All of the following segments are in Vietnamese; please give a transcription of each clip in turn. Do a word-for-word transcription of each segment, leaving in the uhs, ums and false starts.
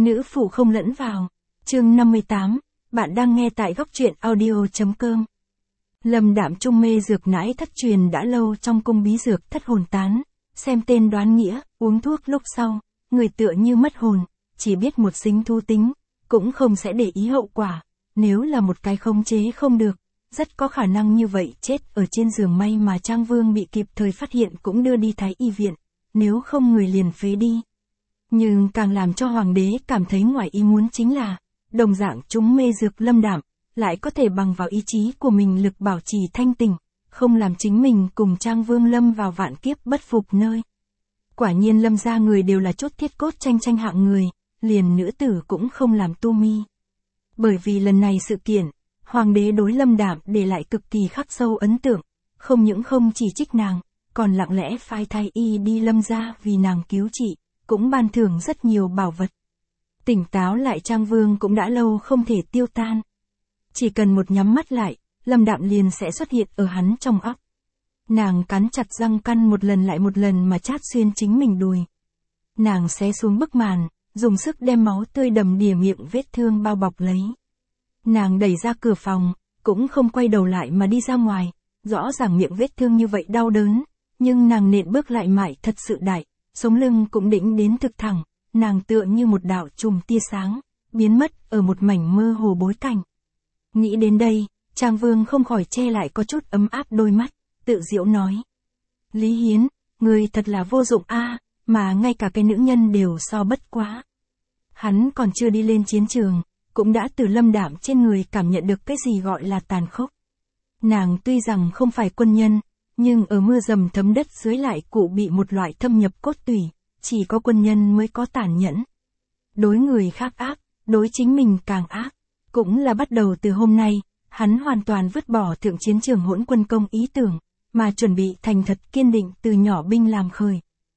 Nữ phụ không lẫn vào. Chương năm mươi tám, bạn đang nghe tại góc truyện audio.com. Lâm Đạm Trung mê dược nãi thất truyền đã lâu trong cung bí dược thất hồn tán, xem tên đoán nghĩa, uống thuốc lúc sau, người tựa như mất hồn, chỉ biết một sinh thu tính, cũng không sẽ để ý hậu quả, nếu là một cái khống chế không được, rất có khả năng như vậy chết ở trên giường. May mà Trang Vương bị kịp thời phát hiện cũng đưa đi Thái Y viện, nếu không người liền phế đi. Nhưng càng làm cho hoàng đế cảm thấy ngoài ý muốn chính là, đồng dạng chúng mê dược Lâm Đạm, lại có thể bằng vào ý chí của mình lực bảo trì thanh tỉnh, không làm chính mình cùng Trang Vương lâm vào vạn kiếp bất phục nơi. Quả nhiên Lâm gia người đều là chốt thiết cốt tranh tranh hạng người, liền nữ tử cũng không làm tu mi. Bởi vì lần này sự kiện, hoàng đế đối Lâm Đạm để lại cực kỳ khắc sâu ấn tượng, không những không chỉ trích nàng, còn lặng lẽ phái thái y đi Lâm gia vì nàng cứu trị, cũng ban thưởng rất nhiều bảo vật. Tỉnh táo lại Trang Vương cũng đã lâu không thể tiêu tan. Chỉ cần một nhắm mắt lại, Lâm Đạm liền sẽ xuất hiện ở hắn trong óc. Nàng cắn chặt răng căn một lần lại một lần mà chát xuyên chính mình đùi. Nàng xé xuống bức màn, dùng sức đem máu tươi đầm đìa miệng vết thương bao bọc lấy. Nàng đẩy ra cửa phòng, cũng không quay đầu lại mà đi ra ngoài, rõ ràng miệng vết thương như vậy đau đớn, nhưng nàng nện bước lại mại thật sự đại, sống lưng cũng đĩnh đến thực thẳng, nàng tựa như một đạo chùm tia sáng, biến mất ở một mảnh mơ hồ bối cảnh. Nghĩ đến đây, Trang Vương không khỏi che lại có chút ấm áp đôi mắt, tự giễu nói. Lý Hiến, người thật là vô dụng a, mà ngay cả cái nữ nhân đều so bất quá. Hắn còn chưa đi lên chiến trường, cũng đã từ Lâm Đạm trên người cảm nhận được cái gì gọi là tàn khốc. Nàng tuy rằng không phải quân nhân, nhưng ở mưa dầm thấm đất dưới lại cụ bị một loại thâm nhập cốt tủy, chỉ có quân nhân mới có tàn nhẫn. Đối người khác ác, đối chính mình càng ác. Cũng là bắt đầu từ hôm nay, hắn hoàn toàn vứt bỏ thượng chiến trường hỗn quân công ý tưởng, mà chuẩn bị thành thật kiên định từ nhỏ binh làm khởi.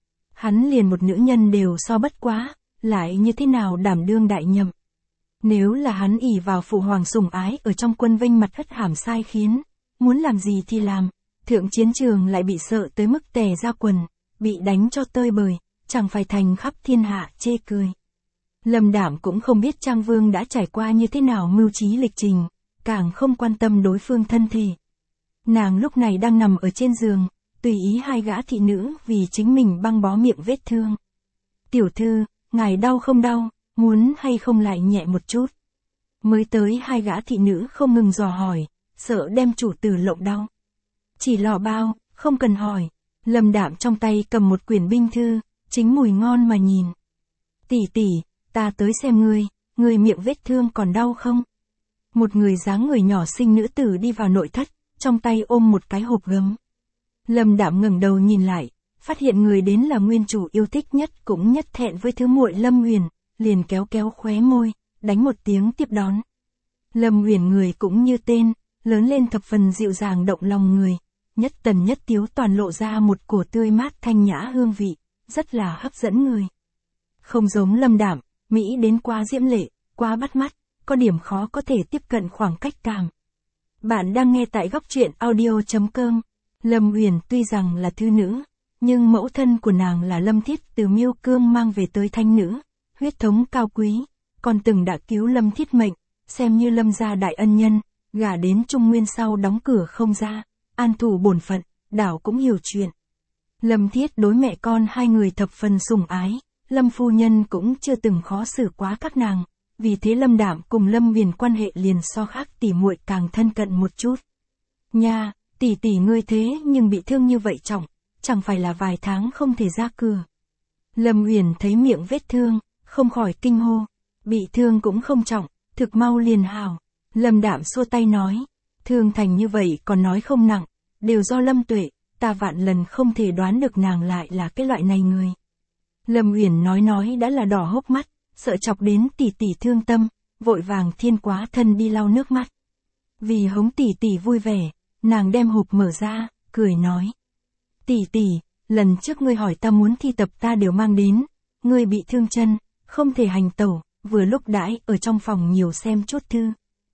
Hắn liền một nữ nhân đều so bất quá, lại như thế nào đảm đương đại nhậm. Nếu là hắn ỷ vào phụ hoàng sủng ái ở trong quân vinh mặt hất hàm sai khiến, muốn làm gì thì làm, thượng chiến trường lại bị sợ tới mức tè ra quần, bị đánh cho tơi bời, chẳng phải thành khắp thiên hạ chê cười. Lâm Đạm cũng không biết Trang Vương đã trải qua như thế nào mưu trí lịch trình, càng không quan tâm đối phương thân thể. Nàng lúc này đang nằm ở trên giường, tùy ý hai gã thị nữ vì chính mình băng bó miệng vết thương. Tiểu thư, ngài đau không đau, muốn hay không lại nhẹ một chút. Mới tới hai gã thị nữ không ngừng dò hỏi, sợ đem chủ tử lộng đau. Chỉ lò bao, không cần hỏi. Lâm Đạm trong tay cầm một quyển binh thư, chính mùi ngon mà nhìn. Tỷ tỷ, ta tới xem ngươi, ngươi miệng vết thương còn đau không? Một người dáng người nhỏ xinh nữ tử đi vào nội thất, trong tay ôm một cái hộp gấm. Lâm Đạm ngẩng đầu nhìn lại, phát hiện người đến là nguyên chủ yêu thích nhất cũng nhất thẹn với thứ muội Lâm Huyền, liền kéo kéo khóe môi, đánh một tiếng tiếp đón. Lâm Huyền người cũng như tên, lớn lên thập phần dịu dàng động lòng người, nhất tần nhất tiếu toàn lộ ra một cổ tươi mát thanh nhã hương vị, rất là hấp dẫn người. Không giống Lâm Đạm, Mỹ đến quá diễm lệ, quá bắt mắt, có điểm khó có thể tiếp cận khoảng cách cảm. Bạn đang nghe tại góc truyện audio.com. Lâm Huyền tuy rằng là thư nữ, nhưng mẫu thân của nàng là Lâm Thiết từ Miêu Cương mang về tới thanh nữ, huyết thống cao quý, còn từng đã cứu Lâm Thiết mệnh, xem như Lâm gia đại ân nhân, gả đến Trung Nguyên sau đóng cửa không ra, an thủ bổn phận, đảo cũng hiểu chuyện. Lâm Thiết đối mẹ con hai người thập phần sủng ái, Lâm phu nhân cũng chưa từng khó xử quá các nàng, vì thế Lâm Đạm cùng Lâm Huyền quan hệ liền so khác tỷ muội càng thân cận một chút. Nha, tỷ tỷ ngươi thế nhưng bị thương như vậy trọng, chẳng phải là vài tháng không thể ra cửa. Lâm Huyền thấy miệng vết thương, không khỏi kinh hô, bị thương cũng không trọng, thực mau liền hào. Lâm Đạm xua tay nói, thương thành như vậy còn nói không nặng, đều do Lâm Tuệ, ta vạn lần không thể đoán được nàng lại là cái loại này người. Lâm Huyền nói nói đã là đỏ hốc mắt, sợ chọc đến tỷ tỷ thương tâm, vội vàng thiên quá thân đi lau nước mắt. Vì hống tỷ tỷ vui vẻ, nàng đem hộp mở ra, cười nói. Tỷ tỷ, lần trước ngươi hỏi ta muốn thi tập ta đều mang đến, ngươi bị thương chân, không thể hành tẩu, vừa lúc đãi ở trong phòng nhiều xem chút thư.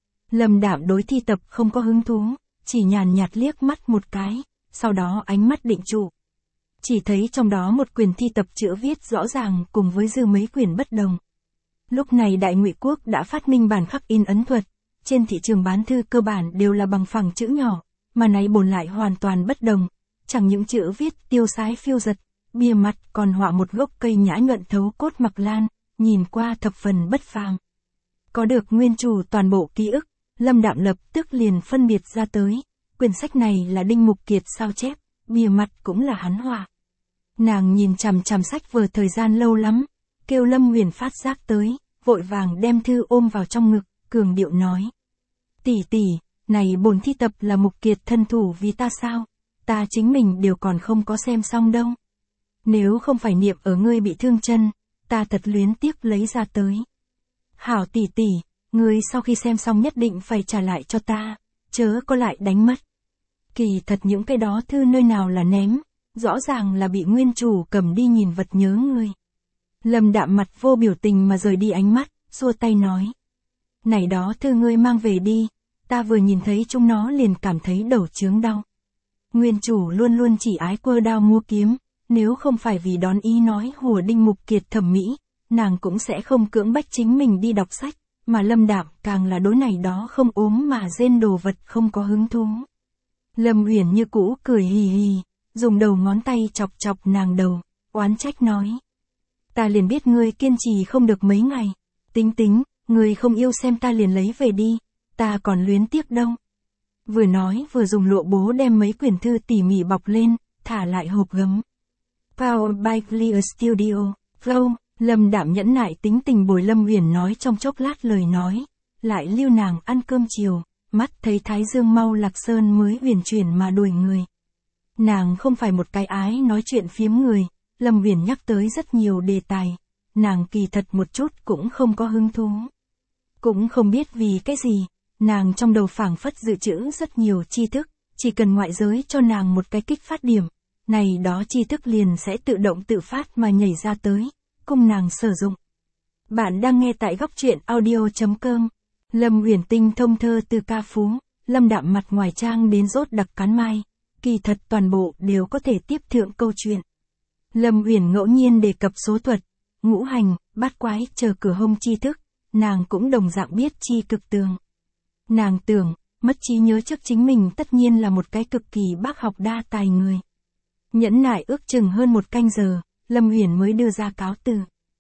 Lâm Đạm đối thi tập không có hứng thú, chỉ nhàn nhạt liếc mắt một cái, sau đó ánh mắt định trụ. Chỉ thấy trong đó một quyển thi tập chữ viết rõ ràng cùng với dư mấy quyển bất đồng. Lúc này Đại Ngụy Quốc đã phát minh bản khắc in ấn thuật, trên thị trường bán thư cơ bản đều là bằng phẳng chữ nhỏ, mà này bổn lại hoàn toàn bất đồng, chẳng những chữ viết tiêu sái phiêu dật, bìa mặt còn họa một gốc cây nhã nhuận thấu cốt mặc lan, nhìn qua thập phần bất phàm. Có được nguyên chủ toàn bộ ký ức, Lâm Đạm lập tức liền phân biệt ra tới, quyển sách này là Đinh Mục Kiệt sao chép, bìa mặt cũng là hắn họa. Nàng nhìn chằm chằm sách vở thời gian lâu lắm, kêu Lâm Huyền phát giác tới, vội vàng đem thư ôm vào trong ngực, cường điệu nói: "Tỷ tỷ, này bổn thi tập là Mục Kiệt thân thủ vì ta sao? Ta chính mình đều còn không có xem xong đâu. Nếu không phải niệm ở ngươi bị thương chân, ta thật luyến tiếc lấy ra tới. Hảo tỷ tỷ, ngươi sau khi xem xong nhất định phải trả lại cho ta, chớ có lại đánh mất." Kỳ thật những cái đó thư nơi nào là ném, rõ ràng là bị nguyên chủ cầm đi nhìn vật nhớ ngươi. Lâm Đạm mặt vô biểu tình mà rời đi ánh mắt, xua tay nói: "Này đó thư ngươi mang về đi, ta vừa nhìn thấy chúng nó liền cảm thấy đầu chướng đau. Nguyên chủ luôn luôn chỉ ái quơ đao mua kiếm, nếu không phải vì đón ý nói hùa Đinh Mục Kiệt thẩm mỹ, nàng cũng sẽ không cưỡng bách chính mình đi đọc sách, mà Lâm Đạm càng là đối này đó không ốm mà rên đồ vật không có hứng thú." Lâm Uyển như cũ cười hì hì, dùng đầu ngón tay chọc chọc nàng đầu, oán trách nói: "Ta liền biết ngươi kiên trì không được mấy ngày, tính tính, ngươi không yêu xem ta liền lấy về đi, ta còn luyến tiếc đâu." Vừa nói vừa dùng lụa bố đem mấy quyển thư tỉ mỉ bọc lên, thả lại hộp gấm. Powered by Clear Studio, Flow, Lâm Đạm nhẫn nại tính tình bồi Lâm Uyển nói trong chốc lát lời nói, lại lưu nàng ăn cơm chiều, mắt thấy Thái Dương mau lạc sơn mới uyển chuyển mà đuổi người. Nàng không phải một cái ái nói chuyện phiếm người, Lâm Uyển nhắc tới rất nhiều đề tài, nàng kỳ thật một chút cũng không có hứng thú. Cũng không biết vì cái gì, nàng trong đầu phảng phất dự trữ rất nhiều tri thức, chỉ cần ngoại giới cho nàng một cái kích phát điểm, này đó tri thức liền sẽ tự động tự phát mà nhảy ra tới, cùng nàng sử dụng. Bạn đang nghe tại góc truyện audio chấm com. Lâm Uyển tinh thông thơ từ ca phú, Lâm Đạm mặt ngoài trang đến rốt đặc cán mai, kỳ thật toàn bộ đều có thể tiếp thượng câu chuyện. Lâm Uyển ngẫu nhiên đề cập số thuật, ngũ hành, bát quái chờ cửa hông tri thức, nàng cũng đồng dạng biết chi cực tường. Nàng tưởng, mất trí nhớ trước chính mình tất nhiên là một cái cực kỳ bác học đa tài người. Nhẫn nại ước chừng hơn một canh giờ, Lâm Uyển mới đưa ra cáo từ.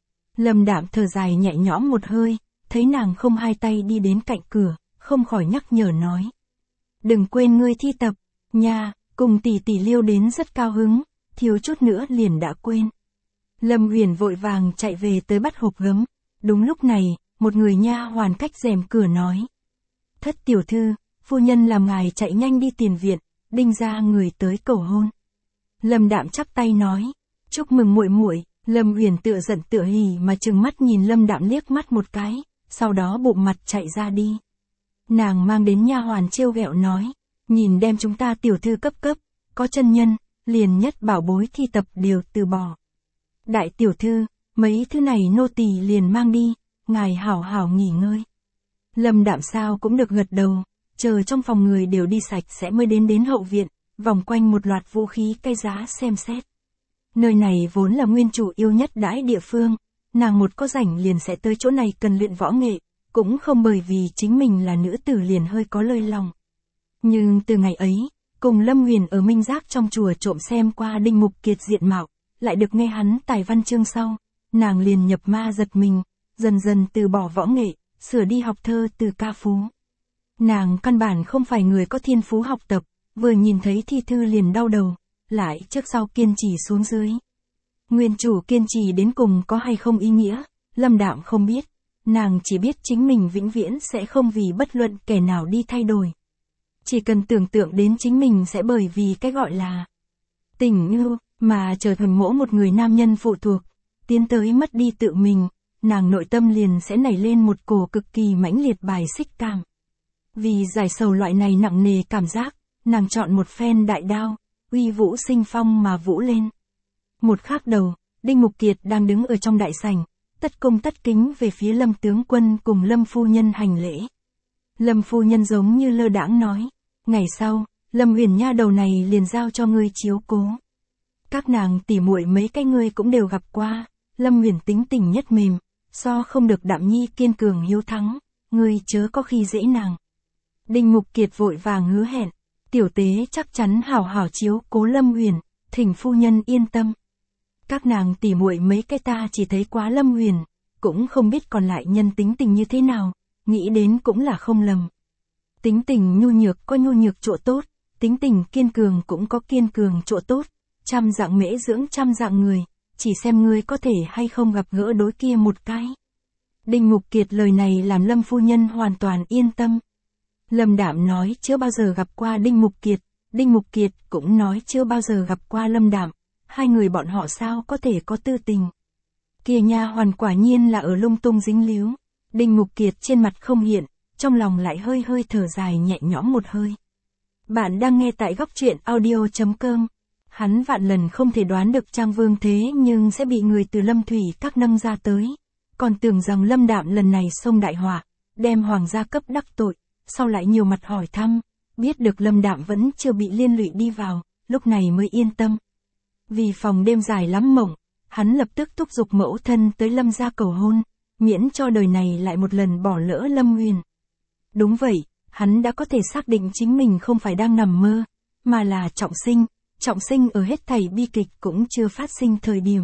Lâm Đạm thở dài nhẹ nhõm một hơi, thấy nàng không hai tay đi đến cạnh cửa, không khỏi nhắc nhở nói: "Đừng quên ngươi thi tập, nha, cùng tỷ tỷ liêu đến rất cao hứng, thiếu chút nữa liền đã quên." Lâm Uyển vội vàng chạy về tới bắt hộp gấm, đúng lúc này, một người nha hoàn cách rèm cửa nói: "Thất tiểu thư, phu nhân làm ngài chạy nhanh đi tiền viện, Đinh gia người tới cầu hôn." Lâm Đạm chắp tay nói: "Chúc mừng muội muội." Lâm Uyển tựa giận tựa hỉ mà trừng mắt nhìn Lâm Đạm liếc mắt một cái, sau đó bụng mặt chạy ra đi. Nàng mang đến nha hoàn trêu ghẹo nói: "Nhìn đem chúng ta tiểu thư cấp cấp, có chân nhân, liền nhất bảo bối thi tập đều từ bỏ. Đại tiểu thư, mấy thứ này nô tỳ liền mang đi, ngài hảo hảo nghỉ ngơi." Lâm Đạm sao cũng được gật đầu, chờ trong phòng người đều đi sạch sẽ mới đến đến hậu viện, vòng quanh một loạt vũ khí cây giá xem xét. Nơi này vốn là nguyên chủ yêu nhất đãi địa phương, nàng một có rảnh liền sẽ tới chỗ này cần luyện võ nghệ, cũng không bởi vì chính mình là nữ tử liền hơi có lơi lòng. Nhưng từ ngày ấy, cùng Lâm Huyền ở Minh Giác trong chùa trộm xem qua Đinh Mục Kiệt diện mạo, lại được nghe hắn tài văn chương sau, nàng liền nhập ma giật mình, dần dần từ bỏ võ nghệ, sửa đi học thơ từ ca phú. Nàng căn bản không phải người có thiên phú học tập, vừa nhìn thấy thi thư liền đau đầu, lại trước sau kiên trì xuống dưới. Nguyên chủ kiên trì đến cùng có hay không ý nghĩa, Lâm Đạm không biết, nàng chỉ biết chính mình vĩnh viễn sẽ không vì bất luận kẻ nào đi thay đổi. Chỉ cần tưởng tượng đến chính mình sẽ bởi vì cái gọi là tình yêu mà trở thành mỗi một người nam nhân phụ thuộc, tiến tới mất đi tự mình, nàng nội tâm liền sẽ nảy lên một cổ cực kỳ mãnh liệt bài xích cảm. Vì giải sầu loại này nặng nề cảm giác, nàng chọn một phen đại đao, uy vũ sinh phong mà vũ lên. Một khắc đầu, Đinh Mục Kiệt đang đứng ở trong đại sảnh, tất cung tất kính về phía Lâm tướng quân cùng Lâm phu nhân hành lễ. Lâm phu nhân giống như lơ đãng nói: "Ngày sau, Lâm Huyền nha đầu này liền giao cho ngươi chiếu cố. Các nàng tỉ muội mấy cái ngươi cũng đều gặp qua." Lâm Huyền tính tình nhất mềm, so không được Đạm Nhi kiên cường hiếu thắng, ngươi chớ có khi dễ nàng. Đinh Mục Kiệt vội vàng hứa hẹn, tiểu tế chắc chắn hảo hảo chiếu cố Lâm Huyền, thỉnh phu nhân yên tâm. Các nàng tỉ muội mấy cái ta chỉ thấy quá Lâm Huyền, cũng không biết còn lại nhân tính tình như thế nào, nghĩ đến cũng là không lầm. Tính tình nhu nhược có nhu nhược chỗ tốt, tính tình kiên cường cũng có kiên cường chỗ tốt, trăm dạng mễ dưỡng trăm dạng người, chỉ xem ngươi có thể hay không gặp gỡ đối kia một cái. Đinh Mục Kiệt lời này làm Lâm phu nhân hoàn toàn yên tâm. Lâm Đạm nói chưa bao giờ gặp qua Đinh Mục Kiệt, Đinh Mục Kiệt cũng nói chưa bao giờ gặp qua Lâm Đạm, hai người bọn họ sao có thể có tư tình. Kia nha hoàn quả nhiên là ở lung tung dính líu. Đinh Mục Kiệt trên mặt không hiện, trong lòng lại hơi hơi thở dài nhẹ nhõm một hơi. Bạn đang nghe tại góc truyện audio chấm com. Hắn vạn lần không thể đoán được Trang Vương thế nhưng sẽ bị người từ Lâm Thủy các nâng ra tới. Còn tưởng rằng Lâm Đạm lần này xông đại họa, đem hoàng gia cấp đắc tội, sau lại nhiều mặt hỏi thăm, biết được Lâm Đạm vẫn chưa bị liên lụy đi vào, lúc này mới yên tâm. Vì phòng đêm dài lắm mộng, hắn lập tức thúc giục mẫu thân tới Lâm gia cầu hôn, miễn cho đời này lại một lần bỏ lỡ Lâm Huyền. Đúng vậy, hắn đã có thể xác định chính mình không phải đang nằm mơ, mà là trọng sinh, trọng sinh ở hết thảy bi kịch cũng chưa phát sinh thời điểm.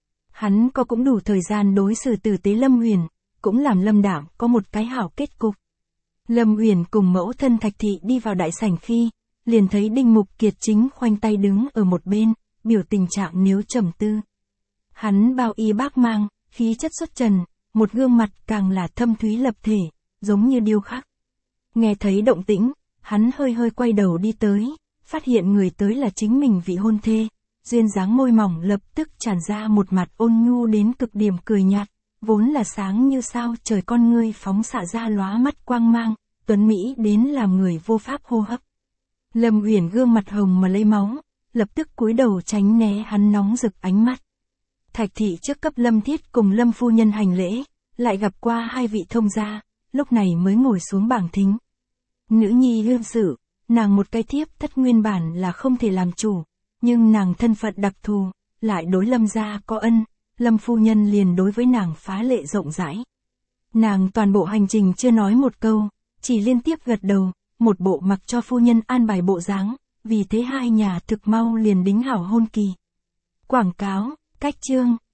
Hắn có cũng đủ thời gian đối xử tử tế Lâm Huyền, cũng làm Lâm Đạm có một cái hảo kết cục. Lâm Huyền cùng mẫu thân Thạch Thị đi vào đại sảnh khi, liền thấy Đinh Mục Kiệt chính khoanh tay đứng ở một bên, biểu tình trạng nếu trầm tư. Hắn bao y bác mang, khí chất xuất trần, một gương mặt càng là thâm thúy lập thể, giống như điêu khắc. Nghe thấy động tĩnh, hắn hơi hơi quay đầu đi tới, phát hiện người tới là chính mình vị hôn thê, duyên dáng môi mỏng lập tức tràn ra một mặt ôn nhu đến cực điểm cười nhạt, vốn là sáng như sao trời con ngươi phóng xạ ra lóa mắt quang mang, tuấn mỹ đến làm người vô pháp hô hấp. Lâm Uyển gương mặt hồng mà lấy máu, lập tức cúi đầu tránh né hắn nóng rực ánh mắt. Thạch Thị trước cấp Lâm Thiết cùng Lâm phu nhân hành lễ, lại gặp qua hai vị thông gia, lúc này mới ngồi xuống bảng thính. Nữ nhi hương sự, nàng một cái thiếp thất nguyên bản là không thể làm chủ, nhưng nàng thân phận đặc thù, lại đối Lâm gia có ân, Lâm phu nhân liền đối với nàng phá lệ rộng rãi. Nàng toàn bộ hành trình chưa nói một câu, chỉ liên tiếp gật đầu, một bộ mặc cho phu nhân an bài bộ dáng, vì thế hai nhà thực mau liền đính hảo hôn kỳ. Quảng cáo, cách chương.